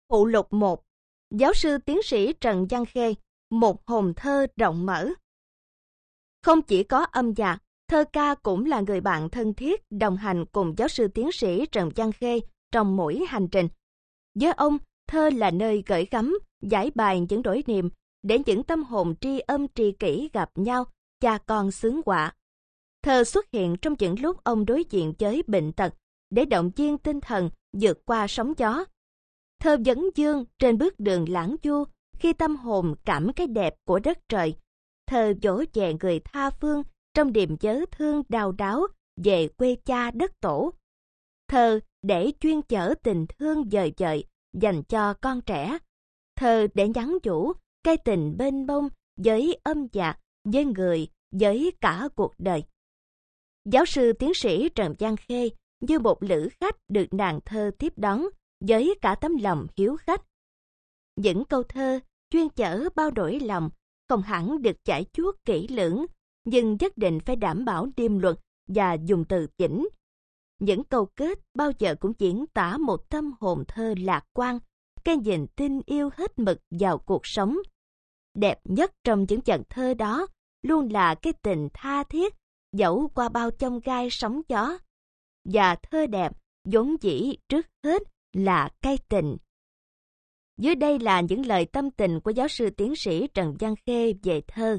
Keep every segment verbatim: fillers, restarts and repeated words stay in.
Phụ lục một. Giáo sư tiến sĩ Trần Văn Khê, một hồn thơ rộng mở. Không chỉ có âm nhạc, thơ ca cũng là người bạn thân thiết đồng hành cùng giáo sư tiến sĩ Trần Văn Khê trong mỗi hành trình. Với ông, thơ là nơi gửi gắm, giải bài những nỗi niềm để những tâm hồn tri âm tri kỷ gặp nhau, cha con xướng họa. Thơ xuất hiện trong những lúc ông đối diện với bệnh tật để động viên tinh thần vượt qua sóng gió. Thơ vấn dương trên bước đường lãng du khi tâm hồn cảm cái đẹp của đất trời. Thơ dỗ về người tha phương trong niềm nhớ thương đau đáu về quê cha đất tổ. Thơ để chuyên chở tình thương dời dời dành cho con trẻ. Thơ để nhắn nhủ cái tình mênh mông với âm nhạc, với người, với cả cuộc đời. Giáo sư tiến sĩ Trần Văn Khê như một lữ khách được nàng thơ tiếp đón với cả tấm lòng hiếu khách. Những câu thơ chuyên chở bao nỗi lòng không hẳn được chải chuốt kỹ lưỡng, nhưng nhất định phải đảm bảo điềm luật và dùng từ chỉnh. Những câu kết bao giờ cũng diễn tả một tâm hồn thơ lạc quan, cái nhìn tin yêu hết mực vào cuộc sống. Đẹp nhất trong những trận thơ đó luôn là cái tình tha thiết dẫu qua bao chông gai sóng gió. Và thơ đẹp vốn dĩ trước hết là cái tình. Dưới đây là những lời tâm tình của giáo sư tiến sĩ Trần Văn Khê về thơ.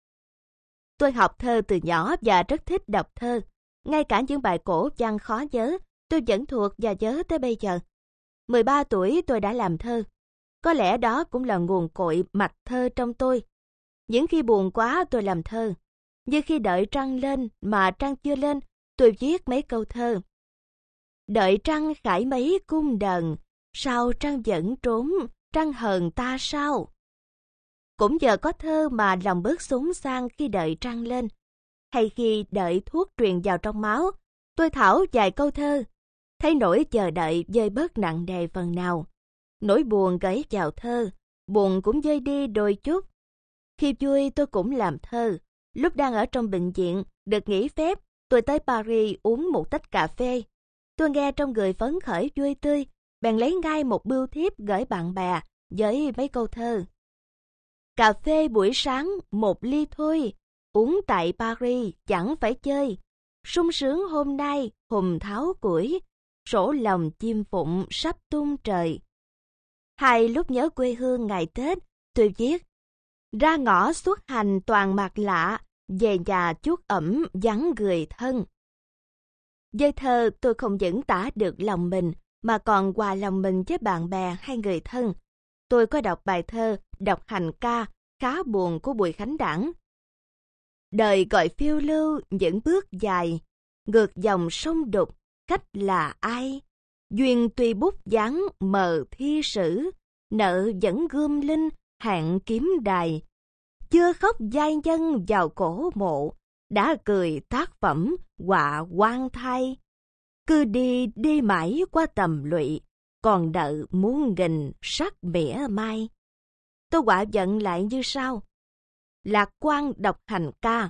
Tôi học thơ từ nhỏ và rất thích đọc thơ. Ngay cả những bài cổ văn khó nhớ, tôi vẫn thuộc và nhớ tới bây giờ. mười ba tuổi tôi đã làm thơ. Có lẽ đó cũng là nguồn cội mạch thơ trong tôi. Những khi buồn quá tôi làm thơ. Như khi đợi trăng lên mà trăng chưa lên, tôi viết mấy câu thơ. Đợi trăng khải mấy cung đờn, sao trăng vẫn trốn, trăng hờn ta sao? Cũng giờ có thơ mà lòng bớt xốn sang khi đợi trăng lên. Hay khi đợi thuốc truyền vào trong máu, tôi thảo vài câu thơ. Thấy nỗi chờ đợi vơi bớt nặng nề phần nào. Nỗi buồn gửi vào thơ, buồn cũng vơi đi đôi chút. Khi vui tôi cũng làm thơ. Lúc đang ở trong bệnh viện, được nghỉ phép, tôi tới Paris uống một tách cà phê. Tôi nghe trong người phấn khởi vui tươi, bèn lấy ngay một bưu thiếp gửi bạn bè với mấy câu thơ. Cà phê buổi sáng một ly thôi, uống tại Paris chẳng phải chơi. Sung sướng hôm nay hùm tháo củi, sổ lòng chim phụng sắp tung trời. Hay lúc nhớ quê hương ngày Tết, tôi viết. Ra ngõ xuất hành toàn mặt lạ, về nhà chuốt ẩm vắng người thân. Với thơ tôi không những tả được lòng mình, mà còn hòa lòng mình với bạn bè hay người thân. Tôi có đọc bài thơ Đọc hành ca khá buồn của Bùi Khánh Đản. Đời gọi phiêu lưu những bước dài, ngược dòng sông đục, khách là ai? Duyên tuy bút dáng mờ thi sử, nợ vẫn gươm linh hạng kiếm đài. Chưa khóc giai nhân vào cổ mộ, đã cười tác phẩm họa quan thai. Cứ đi đi mãi qua tầm lụy, còn đợi muốn nghìn sắc mỉa mai. Tôi quả giận lại như sau. Lạc quan đọc hành ca.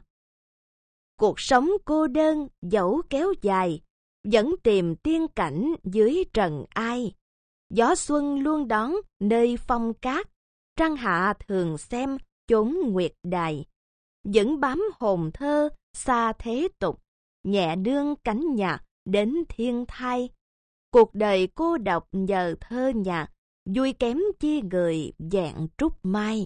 Cuộc sống cô đơn dẫu kéo dài, vẫn tìm tiên cảnh dưới trần ai. Gió xuân luôn đón nơi phong cát, trăng hạ thường xem chốn nguyệt đài. Vẫn bám hồn thơ xa thế tục, nhẹ đương cánh nhạc đến thiên thai. Cuộc đời cô độc nhờ thơ nhạc, vui kém chi người vẹn trúc mai.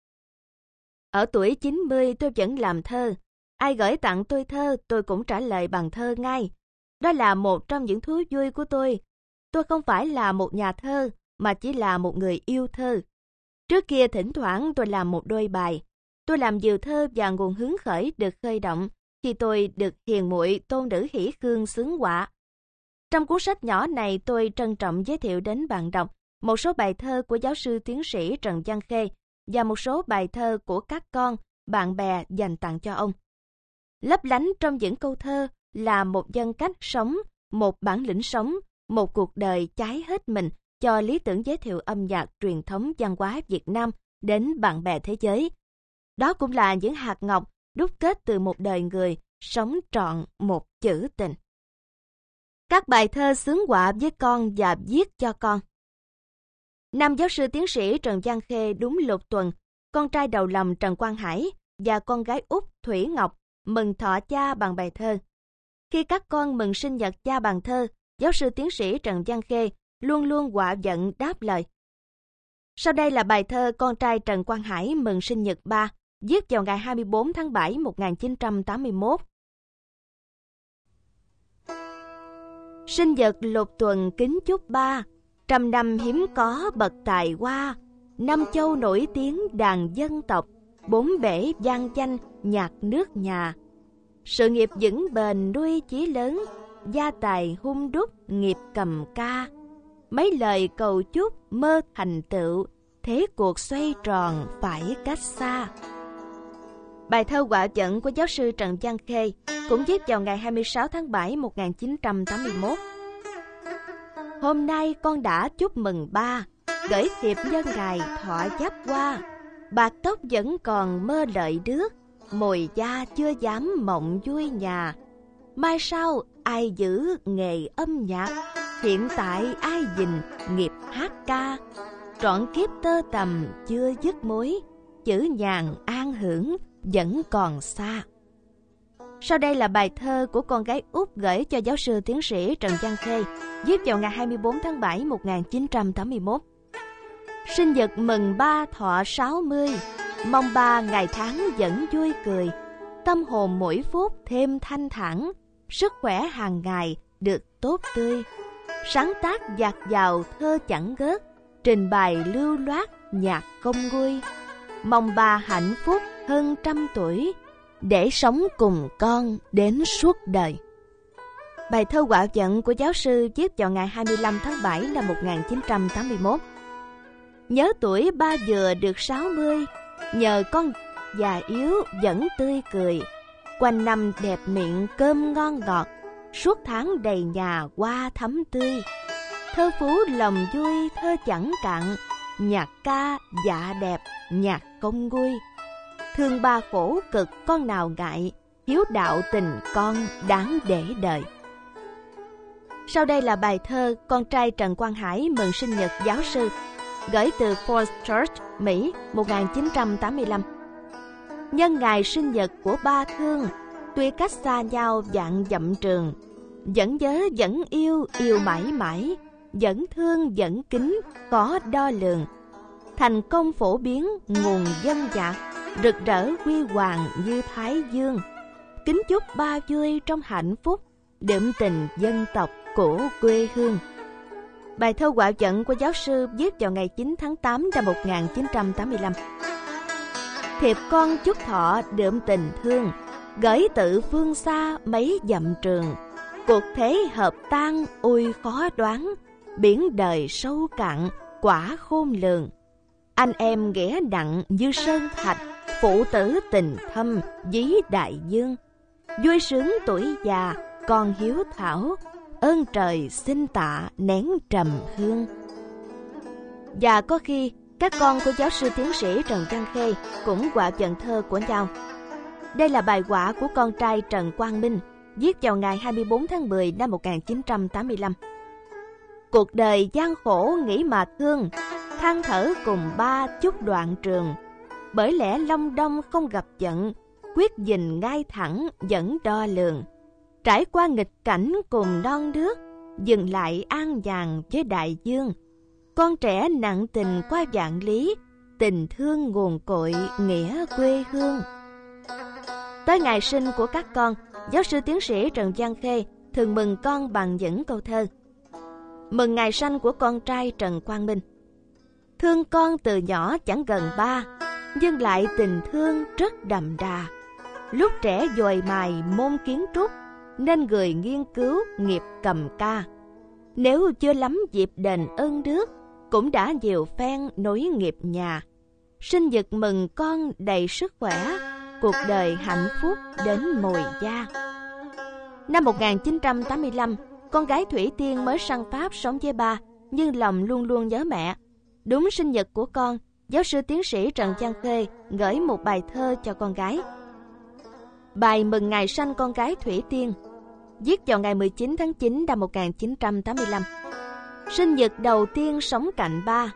Ở tuổi chín mươi tôi vẫn làm thơ. Ai gửi tặng tôi thơ tôi cũng trả lời bằng thơ ngay. Đó là một trong những thú vui của tôi. Tôi không phải là một nhà thơ, mà chỉ là một người yêu thơ. Trước kia thỉnh thoảng tôi làm một đôi bài. Tôi làm nhiều thơ và nguồn hứng khởi được khơi động khi tôi được hiền muội Tôn Nữ Hỷ Khương xướng họa. Trong cuốn sách nhỏ này tôi trân trọng giới thiệu đến bạn đọc một số bài thơ của giáo sư tiến sĩ Trần Văn Khê và một số bài thơ của các con, bạn bè dành tặng cho ông. Lấp lánh trong những câu thơ là một nhân cách sống, một bản lĩnh sống, một cuộc đời cháy hết mình cho lý tưởng giới thiệu âm nhạc truyền thống văn hóa Việt Nam đến bạn bè thế giới. Đó cũng là những hạt ngọc đúc kết từ một đời người sống trọn một chữ tình. Các bài thơ xướng họa với con và viết cho con. Nam giáo sư tiến sĩ Trần Văn Khê đúng lục tuần, con trai đầu lòng Trần Quang Hải và con gái út Thủy Ngọc mừng thọ cha bằng bài thơ. Khi các con mừng sinh nhật cha bằng thơ, giáo sư tiến sĩ Trần Văn Khê luôn luôn quạ giận đáp lời. Sau đây là bài thơ con trai Trần Quang Hải mừng sinh nhật ba, viết vào ngày hai mươi bốn tháng bảy một nghìn chín trăm tám mươi mốt. Sinh nhật lục tuần kính chúc ba, trăm năm hiếm có bậc tài hoa, năm châu nổi tiếng đàn dân tộc, bốn bể vang danh nhạc nước nhà. Sự nghiệp vững bền nuôi chí lớn, gia tài hung đúc nghiệp cầm ca. Mấy lời cầu chúc mơ thành tựu, thế cuộc xoay tròn phải cách xa. Bài thơ quạ giận của giáo sư Trần Văn Khê cũng viết vào ngày hai mươi sáu tháng bảy một nghìn chín trăm tám mươi mốt. Hôm nay con đã chúc mừng ba, gửi thiệp nhân ngày thọ giáp qua. Bạc tóc vẫn còn mơ lợi đước, mồi da chưa dám mộng vui nhà. Mai sau ai giữ nghề âm nhạc, hiện tại ai gìn nghiệp hát ca. Trọn kiếp tơ tầm chưa dứt mối, chữ nhàn an hưởng vẫn còn xa. Sau đây là bài thơ của con gái út gửi cho giáo sư tiến sĩ Trần Văn Khê, viết vào ngày hai mươi bốn tháng bảy một nghìn chín trăm tám mươi mốt. Sinh nhật mừng ba thọ sáu mươi, mong ba ngày tháng vẫn vui cười, tâm hồn mỗi phút thêm thanh thản, sức khỏe hàng ngày được tốt tươi. Sáng tác dạt dào thơ chẳng ngớt, trình bày lưu loát nhạc công nguôi. Mong ba hạnh phúc hơn trăm tuổi, để sống cùng con đến suốt đời. Bài thơ quạ giận của giáo sư viết vào ngày hai mươi lăm tháng bảy năm một nghìn chín trăm tám mươi mốt. Nhớ tuổi ba vừa được sáu mươi, nhờ con già yếu vẫn tươi cười. Quanh năm đẹp miệng cơm ngon ngọt, suốt tháng đầy nhà hoa thắm tươi. Thơ phú lòng vui thơ chẳng cạn, nhạc ca dạ đẹp nhạc công nguôi. Thương ba khổ cực con nào ngại, hiếu đạo tình con đáng để đời. Sau đây là bài thơ con trai Trần Quang Hải mừng sinh nhật giáo sư, gửi từ Falls Church, Mỹ một nghìn chín trăm tám mươi lăm. Nhân ngày sinh nhật của ba thương, tuy cách xa nhau vạn dặm trường, vẫn nhớ vẫn yêu yêu mãi mãi, vẫn thương vẫn kính có đo lường. Thành công phổ biến nguồn dân dạc, rực rỡ huy hoàng như thái dương. Kính chúc ba vui trong hạnh phúc, đượm tình dân tộc của quê hương. Bài thơ quạ giận của giáo sư viết vào ngày chín tháng tám năm một nghìn chín trăm tám mươi lăm. Thiệp con chúc thọ đượm tình thương, gửi tự phương xa mấy dặm trường. Cuộc thế hợp tan ôi khó đoán, biển đời sâu cạn quả khôn lường. Anh em nghĩa nặng như sơn thạch, phụ tử tình thâm dí đại dương. Vui sướng tuổi già còn hiếu thảo, ơn trời xin tạ nén trầm hương. Và có khi các con của giáo sư tiến sĩ Trần Văn Khê cũng quạ giận thơ của nhau. Đây là bài quạ của con trai Trần Quang Minh, viết vào ngày hai mươi bốn tháng mười năm một nghìn chín trăm tám mươi lăm. Cuộc đời gian khổ nghĩ mà thương, than thở cùng ba chút đoạn trường. Bởi lẽ long đong không gặp giận, quyết gìn ngay thẳng vẫn đo lường. Trải qua nghịch cảnh cùng non nước, dừng lại an nhàn với đại dương. Con trẻ nặng tình qua vạn lý, tình thương nguồn cội nghĩa quê hương. Tới ngày sinh của các con, giáo sư tiến sĩ Trần Văn Khê thường mừng con bằng những câu thơ. Mừng ngày sanh của con trai Trần Quang Minh. Thương con từ nhỏ chẳng gần ba, nhưng lại tình thương rất đậm đà. Lúc trẻ dồi mài môn kiến trúc, nên người nghiên cứu nghiệp cầm ca. Nếu chưa lắm dịp đền ơn nước, cũng đã nhiều phen nối nghiệp nhà. Sinh nhật mừng con đầy sức khỏe, cuộc đời hạnh phúc đến mồi da. Năm một nghìn chín trăm tám mươi lăm, con gái Thủy Tiên mới sang Pháp sống với ba, nhưng lòng luôn luôn nhớ mẹ. Đúng sinh nhật của con, giáo sư tiến sĩ Trần Văn Khê gửi một bài thơ cho con gái. Bài mừng ngày sanh con gái Thủy Tiên, viết vào ngày mười chín tháng chín năm một nghìn chín trăm tám mươi lăm. Sinh nhật đầu tiên sống cạnh ba,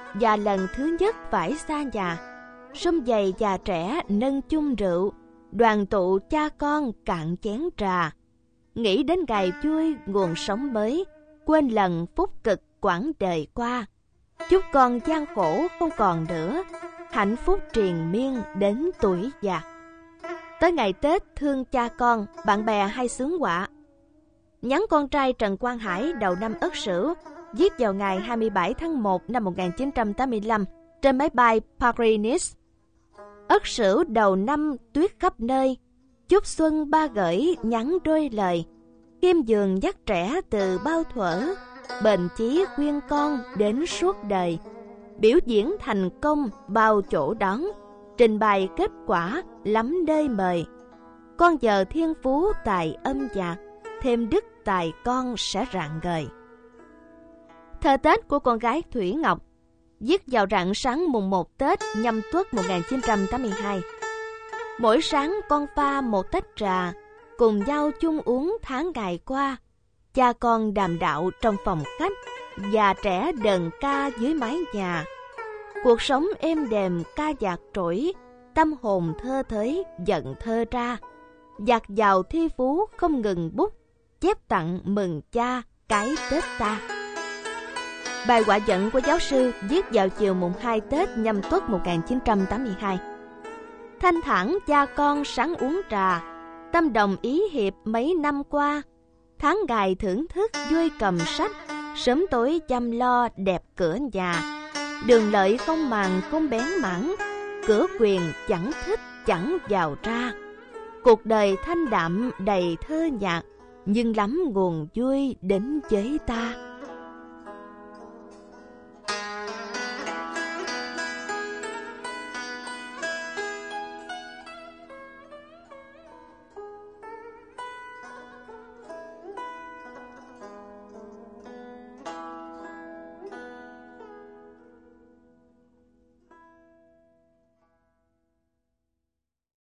và lần thứ nhất phải xa nhà. Sum vầy già trẻ nâng chung rượu, đoàn tụ cha con cạn chén trà. Nghĩ đến ngày vui nguồn sống mới, quên lần phúc cực quãng đời qua. Chúc con gian khổ không còn nữa, hạnh phúc triền miên đến tuổi già. Tới ngày Tết thương cha con, bạn bè hay xướng họa. Nhắn con trai Trần Quang Hải đầu năm Ất Sửu, viết vào ngày hai mươi bảy tháng một năm một nghìn chín trăm tám mươi lăm trên máy bay Paris-Nice. Ất Sửu đầu năm tuyết khắp nơi, chúc xuân ba gửi nhắn đôi lời. Kim Dường dắt trẻ từ bao thuở, bền chí khuyên con đến suốt đời. Biểu diễn thành công bao chỗ đón, trình bày kết quả lắm nơi mời. Con giờ thiên phú tài âm nhạc, thêm đức tài con sẽ rạng ngời. Thơ Tết của con gái Thủy Ngọc, viết vào rạng sáng mùng một Tết Nhâm Tuất một nghìn chín trăm tám mươi hai. Mỗi sáng con pha một tách trà, cùng nhau chung uống tháng ngày qua. Cha con đàm đạo trong phòng khách, già trẻ đờn ca dưới mái nhà. Cuộc sống êm đềm ca dạt trỗi, tâm hồn thơ thới giận thơ ra. Dạt vào thi phú không ngừng bút, chép tặng mừng cha cái Tết ta. Bài họa giận của giáo sư viết vào chiều mùng hai Tết Nhâm Tuất một nghìn chín trăm tám mươi hai. Thanh thản cha con sáng uống trà, tâm đồng ý hiệp mấy năm qua. Tháng ngày thưởng thức vui cầm sách, sớm tối chăm lo đẹp cửa nhà. Đường lợi không màng không bén mảng, cửa quyền chẳng thích chẳng vào ra. Cuộc đời thanh đạm đầy thơ nhạc, nhưng lắm nguồn vui đến với ta.